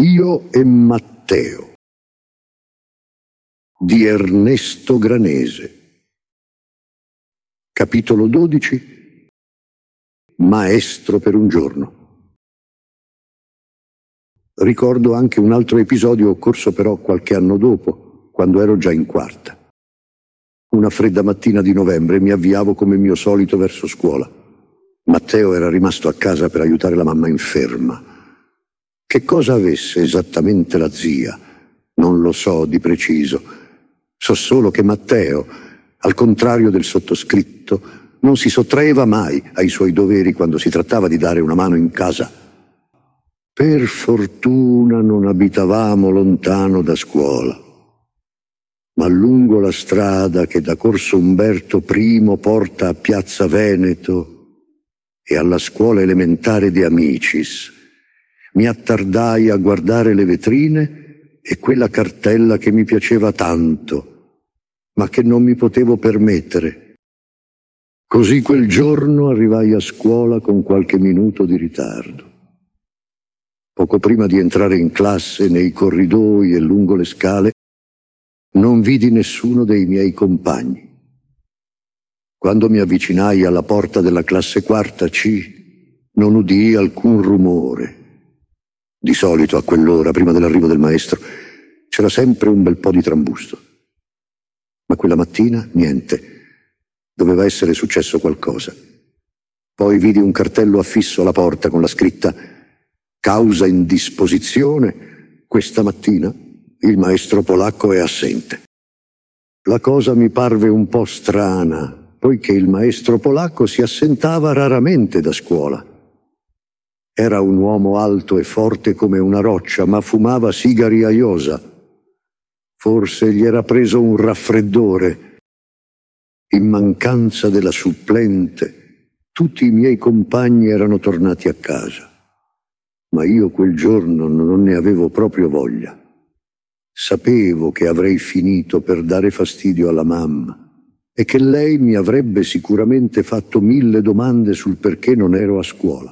Dio e Matteo di Ernesto Granese. Capitolo 12. Maestro per un giorno. Ricordo anche un altro episodio occorso però qualche anno dopo, quando ero già in quarta. Una fredda mattina di novembre mi avviavo come mio solito verso scuola. Matteo era rimasto a casa per aiutare la mamma inferma. Che cosa avesse esattamente la zia? Non lo so di preciso. So solo che Matteo, al contrario del sottoscritto, non si sottraeva mai ai suoi doveri quando si trattava di dare una mano in casa. Per fortuna non abitavamo lontano da scuola, ma lungo la strada che da Corso Umberto I porta a Piazza Veneto e alla scuola elementare De Amicis, mi attardai a guardare le vetrine e quella cartella che mi piaceva tanto, ma che non mi potevo permettere. Così quel giorno arrivai a scuola con qualche minuto di ritardo. Poco prima di entrare in classe, nei corridoi e lungo le scale, non vidi nessuno dei miei compagni. Quando mi avvicinai alla porta della classe quarta C, non udii alcun rumore. Di solito a quell'ora, prima dell'arrivo del maestro, c'era sempre un bel po' di trambusto. Ma quella mattina niente. Doveva essere successo qualcosa. Poi vidi un cartello affisso alla porta con la scritta «Causa indisposizione. Questa mattina il maestro polacco è assente». La cosa mi parve un po' strana, poiché il maestro polacco si assentava raramente da scuola. Era un uomo alto e forte come una roccia, ma fumava sigari a iosa. Forse gli era preso un raffreddore. In mancanza della supplente, tutti i miei compagni erano tornati a casa. Ma io quel giorno non ne avevo proprio voglia. Sapevo che avrei finito per dare fastidio alla mamma e che lei mi avrebbe sicuramente fatto 1000 domande sul perché non ero a scuola.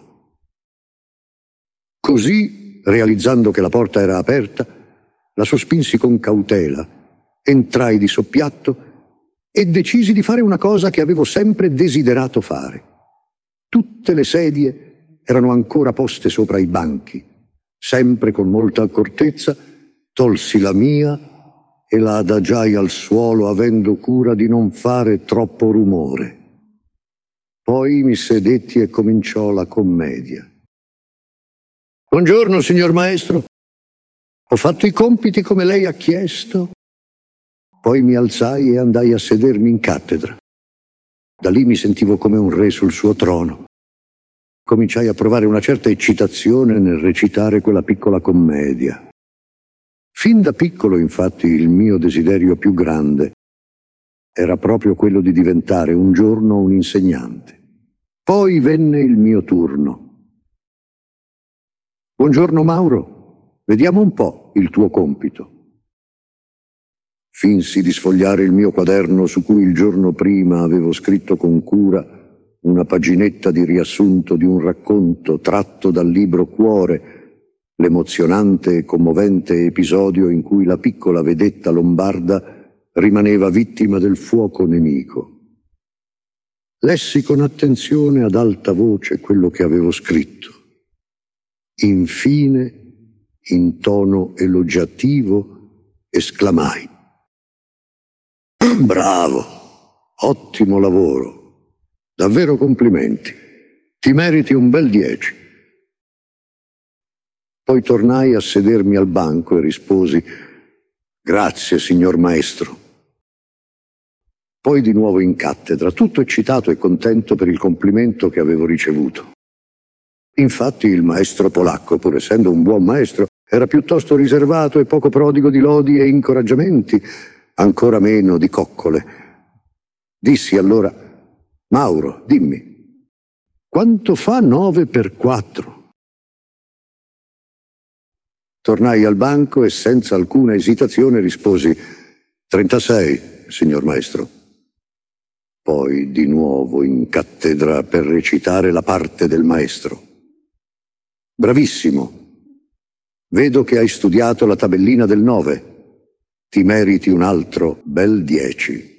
Così, realizzando che la porta era aperta, la sospinsi con cautela, entrai di soppiatto e decisi di fare una cosa che avevo sempre desiderato fare. Tutte le sedie erano ancora poste sopra i banchi. Sempre con molta accortezza tolsi la mia e la adagiai al suolo, avendo cura di non fare troppo rumore. Poi mi sedetti e cominciò la commedia. «Buongiorno, signor maestro. Ho fatto i compiti come lei ha chiesto». Poi mi alzai e andai a sedermi in cattedra. Da lì mi sentivo come un re sul suo trono. Cominciai a provare una certa eccitazione nel recitare quella piccola commedia. Fin da piccolo, infatti, il mio desiderio più grande era proprio quello di diventare un giorno un insegnante. Poi venne il mio turno. «Buongiorno Mauro, vediamo un po' il tuo compito». Finsi di sfogliare il mio quaderno su cui il giorno prima avevo scritto con cura una paginetta di riassunto di un racconto tratto dal libro Cuore, l'emozionante e commovente episodio in cui la piccola vedetta lombarda rimaneva vittima del fuoco nemico. Lessi con attenzione ad alta voce quello che avevo scritto. Infine, in tono elogiativo, esclamai: «Bravo! Ottimo lavoro! Davvero complimenti! Ti meriti un bel 10!» Poi tornai a sedermi al banco e risposi: «Grazie, signor maestro». Poi di nuovo in cattedra, tutto eccitato e contento per il complimento che avevo ricevuto. Infatti il maestro polacco, pur essendo un buon maestro, era piuttosto riservato e poco prodigo di lodi e incoraggiamenti, ancora meno di coccole. Dissi allora: «Mauro, dimmi, quanto fa 9 per 4? Tornai al banco e senza alcuna esitazione risposi: «36, signor maestro». Poi di nuovo in cattedra per recitare la parte del maestro. «Bravissimo, Vedo che hai studiato la tabellina del 9. Ti meriti un altro bel 10.